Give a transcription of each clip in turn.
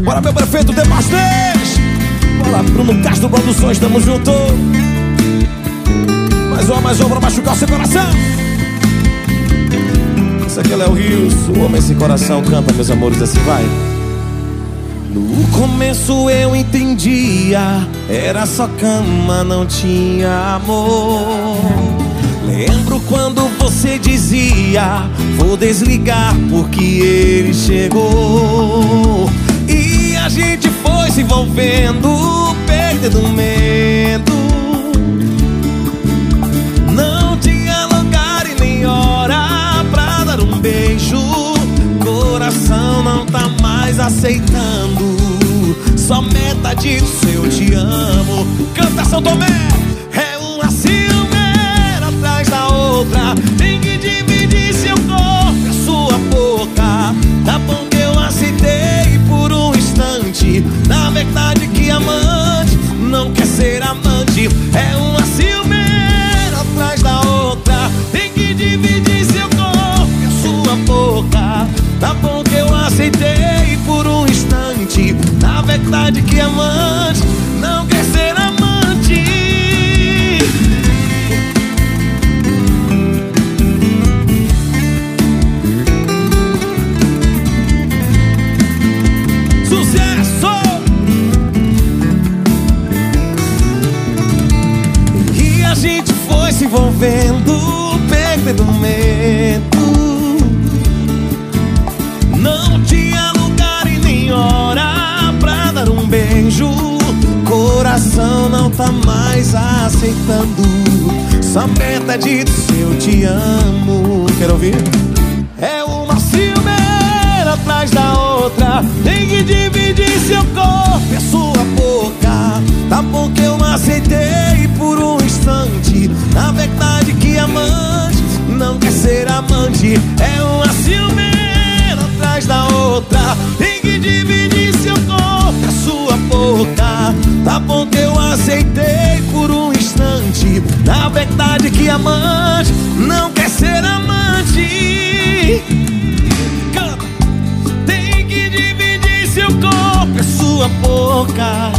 Bora, meu prefeito, tem bastante. Bora, Bruno Castro Produções, tamo junto. Mais uma pra machucar o seu coração. Esse aqui é Léo Rios, o homem sem coração. Canta, meus amores, assim vai. No começo eu entendia, era só cama, não tinha amor. Lembro quando você dizia, vou desligar porque ele chegou. E a gente foi se envolvendo, perdendo medo. Não tinha lugar e nem hora pra dar um beijo. Coração não tá mais aceitando só metade do seu te amo. Canta, São Tomé. É uma ciumeira atrás da outra, tem que dividir seu corpo e a sua boca. Tá bom que eu aceitei por um instante, na verdade que amante não quer ser amante. É uma ciumeira atrás da outra, tem que dividir seu corpo e a sua boca. Tá bom que eu aceitei por um instante, na verdade que amante não quer ser amante. Sucesso! E a gente foi se envolvendo, perdendo medo. Não tinha lugar e nem hora pra dar um beijo. Coração não tá mais aceitando só metade do seu te amo. Quero ouvir? É uma ciumeira atrás da outra, tem que dividir seu corpo e a sua boca. Tá bom que eu aceitei por um instante, na verdade que amante não quer ser amante. É uma ciumeira atrás da outra, tem que dividir seu corpo e a sua boca. Tá bom que eu aceitei por um instante, na verdade que amante não quer ser amante. Canta. Tem que dividir seu corpo e a sua boca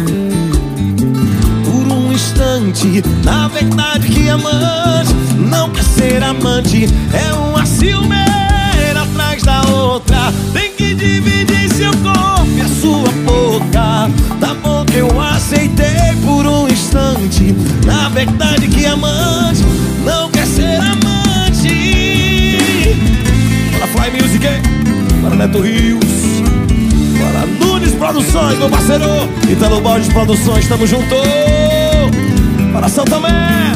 por um instante, na verdade que amante não quer ser amante. É uma ciumeira atrás da outra, tem que dividir seu corpo e a sua boca. Tá bom que eu aceitei por um instante, na verdade que amante não quer ser amante. Bora Fly Music, bora Neto Rios, bora Nunes Produções, meu parceiro Italo Baldes Produções, tamo junto. Para São Tomé.